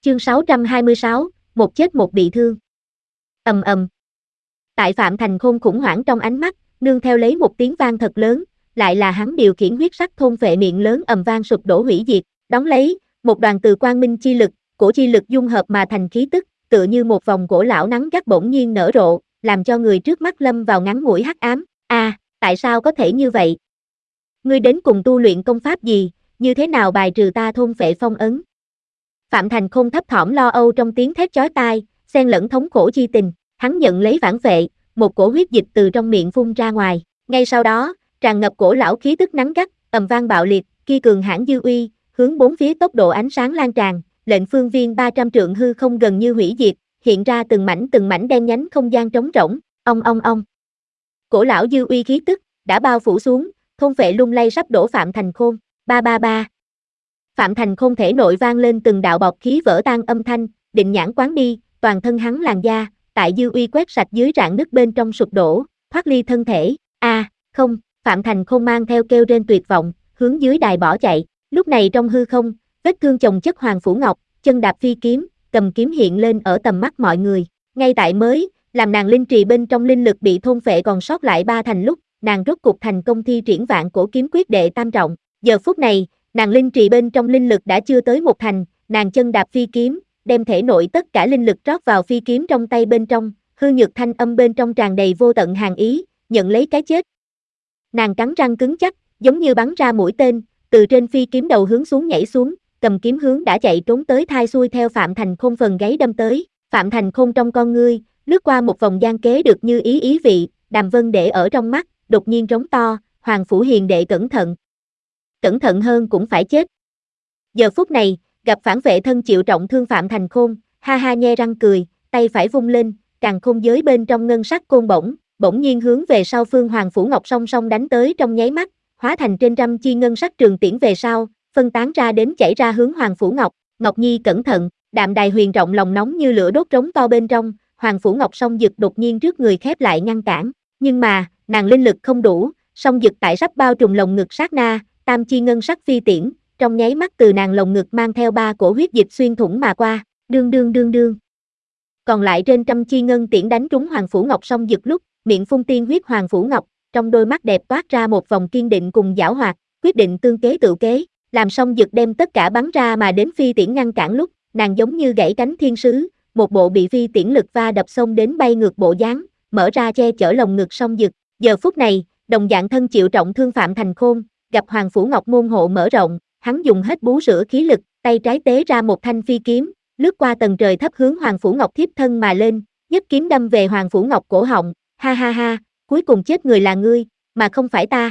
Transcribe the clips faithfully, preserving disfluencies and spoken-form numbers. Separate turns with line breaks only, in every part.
Chương sáu trăm hai mươi sáu, một chết một bị thương. Ầm ầm. Tại Phạm Thành Khôn khủng hoảng trong ánh mắt, nương theo lấy một tiếng vang thật lớn, lại là hắn điều khiển huyết sắc thôn phệ miệng lớn ầm vang sụp đổ hủy diệt, đón lấy, một đoàn từ quang minh chi lực, cổ chi lực dung hợp mà thành khí tức, tựa như một vòng cổ lão nắng gắt bỗng nhiên nở rộ, làm cho người trước mắt lâm vào ngắn ngủi hắc ám. A, à, tại sao có thể như vậy? Ngươi đến cùng tu luyện công pháp gì, như thế nào bài trừ ta thôn phệ phong ấn? Phạm Thành Khôn thấp thỏm lo âu trong tiếng thét chói tai, xen lẫn thống khổ chi tình, hắn nhận lấy phản vệ, một cổ huyết dịch từ trong miệng phun ra ngoài, ngay sau đó, tràn ngập cổ lão khí tức nắng gắt, ầm vang bạo liệt, kia cường hãn dư uy, hướng bốn phía tốc độ ánh sáng lan tràn, lệnh phương viên ba trăm trượng hư không gần như hủy diệt, hiện ra từng mảnh từng mảnh đen nhánh không gian trống rỗng, ong ong ong. Cổ lão dư uy khí tức đã bao phủ xuống, thôn phệ lung lay sắp đổ Phạm Thành Khôn, ba ba ba. Phạm Thành Khôn thể nội vang lên từng đạo bọt khí vỡ tan âm thanh, định nhãn quán đi, toàn thân hắn làn da, tại dư uy quét sạch dưới rạn nứt bên trong sụp đổ, thoát ly thân thể. A, à, không, Phạm Thành Khôn mang theo kêu rên tuyệt vọng, hướng dưới đài bỏ chạy. Lúc này trong hư không, vết thương chồng chất Hoàng Phủ Ngọc, chân đạp phi kiếm, cầm kiếm hiện lên ở tầm mắt mọi người. Ngay tại mới, làm nàng linh trì bên trong linh lực bị thôn phệ còn sót lại ba thành lúc, nàng rốt cục thành công thi triển vạn cổ kiếm quyết đệ tam trọng. Giờ phút này, nàng linh trì bên trong linh lực đã chưa tới một thành, nàng chân đạp phi kiếm, đem thể nội tất cả linh lực rót vào phi kiếm trong tay bên trong, hư nhược thanh âm bên trong tràn đầy vô tận hàn ý, nhận lấy cái chết. Nàng cắn răng cứng chắc, giống như bắn ra mũi tên, từ trên phi kiếm đầu hướng xuống nhảy xuống, cầm kiếm hướng đã chạy trốn tới thai xuôi theo Phạm Thành Khôn phần gáy đâm tới. Phạm Thành Khôn trong con ngươi, lướt qua một vòng gian kế được như ý ý vị, Đàm Vân để ở trong mắt, đột nhiên rống to, Hoàng Phủ Hiền đệ cẩn thận. Cẩn thận hơn cũng phải chết. Giờ phút này, gặp phản vệ thân chịu trọng thương Phạm Thành Khôn, ha ha nhe răng cười, tay phải vung lên, càn khôn giới bên trong ngân sắc côn bổng, bỗng nhiên hướng về sau phương Hoàng Phủ Ngọc song song đánh tới trong nháy mắt, hóa thành trên trăm chi ngân sắc trường tiễn về sau, phân tán ra đến chảy ra hướng Hoàng Phủ Ngọc. Ngọc Nhi cẩn thận, đạm đài huyền rộng lòng nóng như lửa đốt trống to bên trong, Hoàng Phủ Ngọc song dực đột nhiên trước người khép lại ngăn cản, nhưng mà, nàng linh lực không đủ, song dực tại sắp bao trùm lồng ngực sát na, tam chi ngân sắc phi tiễn, trong nháy mắt từ nàng lồng ngực mang theo ba cổ huyết dịch xuyên thủng mà qua, đương đương đương đương. Còn lại trên trăm chi ngân tiễn đánh trúng Hoàng Phủ Ngọc song dực lúc, miệng phun tiên huyết Hoàng Phủ Ngọc, trong đôi mắt đẹp toát ra một vòng kiên định cùng giảo hoạt, quyết định tương kế tự kế, làm song dực đem tất cả bắn ra mà đến phi tiễn ngăn cản lúc, nàng giống như gãy cánh thiên sứ, một bộ bị phi tiễn lực va đập xông đến bay ngược bộ dáng, mở ra che chở lồng ngực song dực. Giờ phút này, đồng dạng thân chịu trọng thương Phạm Thành Khôn, gặp Hoàng Phủ Ngọc môn hộ mở rộng, hắn dùng hết bú sữa khí lực, tay trái tế ra một thanh phi kiếm, lướt qua tầng trời thấp hướng Hoàng Phủ Ngọc thiếp thân mà lên, nhất kiếm đâm về Hoàng Phủ Ngọc cổ họng, ha ha ha, cuối cùng chết người là ngươi, mà không phải ta.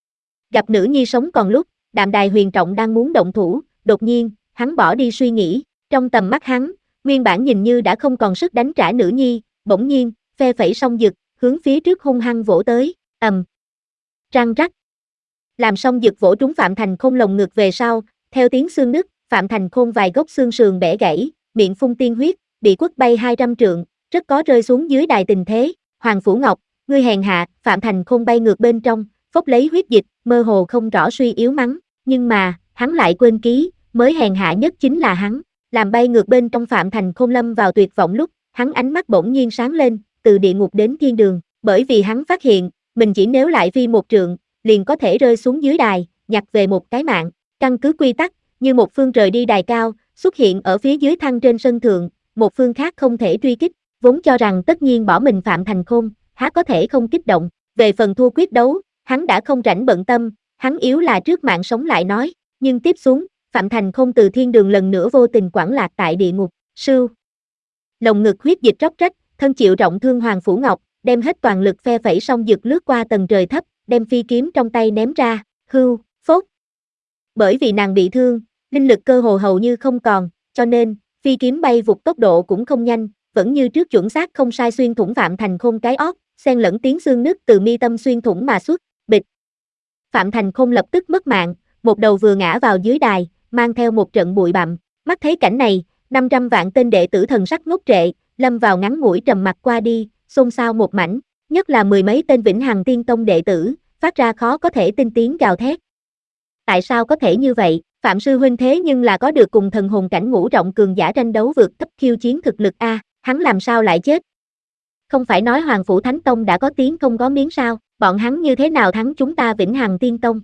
Gặp nữ nhi sống còn lúc, đạm đài huyền trọng đang muốn động thủ, đột nhiên, hắn bỏ đi suy nghĩ, trong tầm mắt hắn, nguyên bản nhìn như đã không còn sức đánh trả nữ nhi, bỗng nhiên, phe phẩy song dực, hướng phía trước hung hăng vỗ tới, ầm, răng rắc. Làm song dực vỗ trúng Phạm Thành Khôn lồng ngực về sau, theo tiếng xương nứt, Phạm Thành Khôn vài gốc xương sườn bẻ gãy, miệng phun tiên huyết, bị quất bay hai trăm trượng, rất có rơi xuống dưới đài tình thế. Hoàng Phủ Ngọc, ngươi hèn hạ, Phạm Thành Khôn bay ngược bên trong, phốc lấy huyết dịch, mơ hồ không rõ suy yếu mắng, nhưng mà, hắn lại quên ký, mới hèn hạ nhất chính là hắn. Làm bay ngược bên trong Phạm Thành Khôn lâm vào tuyệt vọng lúc, hắn ánh mắt bỗng nhiên sáng lên, từ địa ngục đến thiên đường, bởi vì hắn phát hiện, mình chỉ nếu lại phi một trượng, liền có thể rơi xuống dưới đài, nhặt về một cái mạng. Căn cứ quy tắc, như một phương rời đi đài cao, xuất hiện ở phía dưới thăng trên sân thượng, một phương khác không thể truy kích, vốn cho rằng tất nhiên bỏ mình Phạm Thành Khôn, há có thể không kích động. Về phần thua quyết đấu, hắn đã không rảnh bận tâm, hắn yếu là trước mạng sống lại nói, nhưng tiếp xuống, Phạm Thành Khôn từ thiên đường lần nữa vô tình quẳng lạc tại địa ngục, sưu. Lồng ngực huyết dịch róc rách, thân chịu trọng thương Hoàng Phủ Ngọc, đem hết toàn lực phe phẩy song dực lướt qua tầng trời thấp, đem phi kiếm trong tay ném ra, hưu, phốt. Bởi vì nàng bị thương, linh lực cơ hồ hầu như không còn, cho nên, phi kiếm bay vụt tốc độ cũng không nhanh, vẫn như trước chuẩn xác không sai xuyên thủng Phạm Thành Khôn cái ót, xen lẫn tiếng xương nứt từ mi tâm xuyên thủng mà xuất, bịch. Phạm Thành Khôn lập tức mất mạng, một đầu vừa ngã vào dưới đài, mang theo một trận bụi bặm. Mắt thấy cảnh này, năm trăm vạn tên đệ tử thần sắc ngốc trệ, lâm vào ngắn ngủi trầm mặc qua đi, xôn xao một mảnh, nhất là mười mấy tên Vĩnh Hằng Tiên Tông đệ tử, phát ra khó có thể tin tiếng gào thét. Tại sao có thể như vậy? Phạm sư huynh thế nhưng là có được cùng thần hồn cảnh ngũ trọng cường giả tranh đấu vượt cấp khiêu chiến thực lực a, hắn làm sao lại chết? Không phải nói Hoàng Phủ Thánh Tông đã có tiếng không có miếng sao, bọn hắn như thế nào thắng chúng ta Vĩnh Hằng Tiên Tông?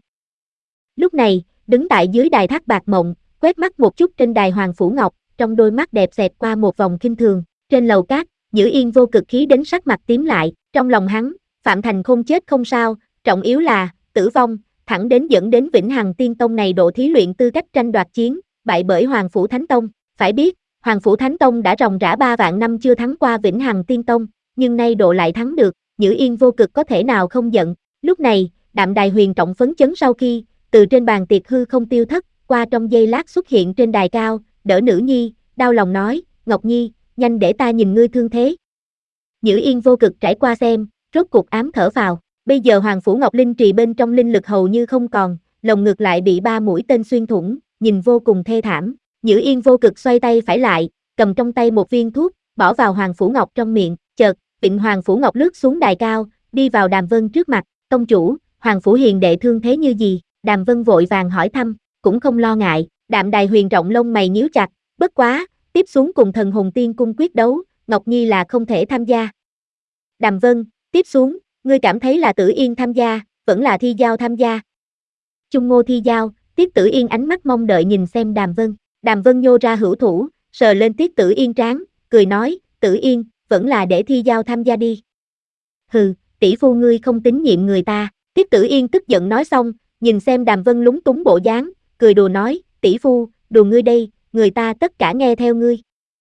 Lúc này, đứng tại dưới đài thác bạc mộng, quét mắt một chút trên đài Hoàng Phủ Ngọc, trong đôi mắt đẹp xẹt qua một vòng khinh thường, trên lầu cát, Nhữ Yên vô cực khí đến sắc mặt tím lại, trong lòng hắn, Phạm Thành Khôn chết không sao, trọng yếu là, tử vong, thẳng đến dẫn đến Vĩnh Hằng Tiên Tông này độ thí luyện tư cách tranh đoạt chiến, bại bởi Hoàng Phủ Thánh Tông, phải biết, Hoàng Phủ Thánh Tông đã ròng rã ba vạn năm chưa thắng qua Vĩnh Hằng Tiên Tông, nhưng nay độ lại thắng được, Nhữ Yên vô cực có thể nào không giận, lúc này, Đạm Đài Huyền trọng phấn chấn sau khi, từ trên bàn tiệc hư không tiêu thất, qua trong giây lát xuất hiện trên đài cao, đỡ nữ nhi, đau lòng nói, Ngọc Nhi, nhanh để ta nhìn ngươi thương thế. Nhữ Yên vô cực trải qua xem, rốt cục ám thở vào, bây giờ Hoàng Phủ Ngọc Linh trì bên trong linh lực hầu như không còn, lồng ngực lại bị ba mũi tên xuyên thủng, nhìn vô cùng thê thảm. Nhữ Yên vô cực xoay tay phải lại, cầm trong tay một viên thuốc, bỏ vào Hoàng Phủ Ngọc trong miệng, chợt, vịnh Hoàng Phủ Ngọc lướt xuống đài cao, đi vào Đàm Vân trước mặt, tông chủ, Hoàng Phủ hiền đệ thương thế như gì? Đàm Vân vội vàng hỏi thăm, cũng không lo ngại, Đạm Đài Huyền trọng lông mày nhíu chặt, bất quá, tiếp xuống cùng thần hồn tiên cung quyết đấu, Ngọc Nhi là không thể tham gia. Đàm Vân, tiếp xuống, ngươi cảm thấy là Tử Yên tham gia, vẫn là Thi Giao tham gia? Chung Ngô Thi Giao, Tiết Tử Yên ánh mắt mong đợi nhìn xem Đàm Vân, Đàm Vân nhô ra hữu thủ, sờ lên Tiết Tử Yên trán, cười nói, Tử Yên, vẫn là để Thi Giao tham gia đi. Hừ, tỷ phu ngươi không tín nhiệm người ta, Tiết Tử Yên tức giận nói xong, nhìn xem Đàm Vân lúng túng bộ dáng, cười đùa nói, tỷ phu, đùa ngươi đây, người ta tất cả nghe theo ngươi.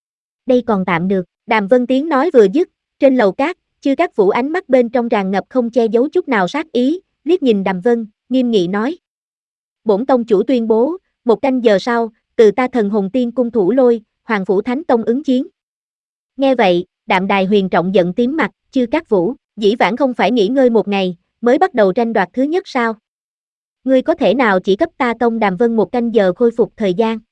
Đây còn tạm được, Đàm Vân tiếng nói vừa dứt, trên lầu cát, Chư Các Vũ ánh mắt bên trong tràn ngập không che giấu chút nào sát ý, liếc nhìn Đàm Vân, nghiêm nghị nói. Bổn tông chủ tuyên bố, một canh giờ sau, từ ta thần hồn tiên cung thủ lôi, Hoàng Phủ Thánh Tông ứng chiến. Nghe vậy, Đạm Đài Huyền trọng giận tím mặt, Chư Các Vũ, dĩ vãng không phải nghỉ ngơi một ngày, mới bắt đầu tranh đoạt thứ nhất sao? Ngươi có thể nào chỉ cấp ta tông Đàm Vân một canh giờ khôi phục thời gian?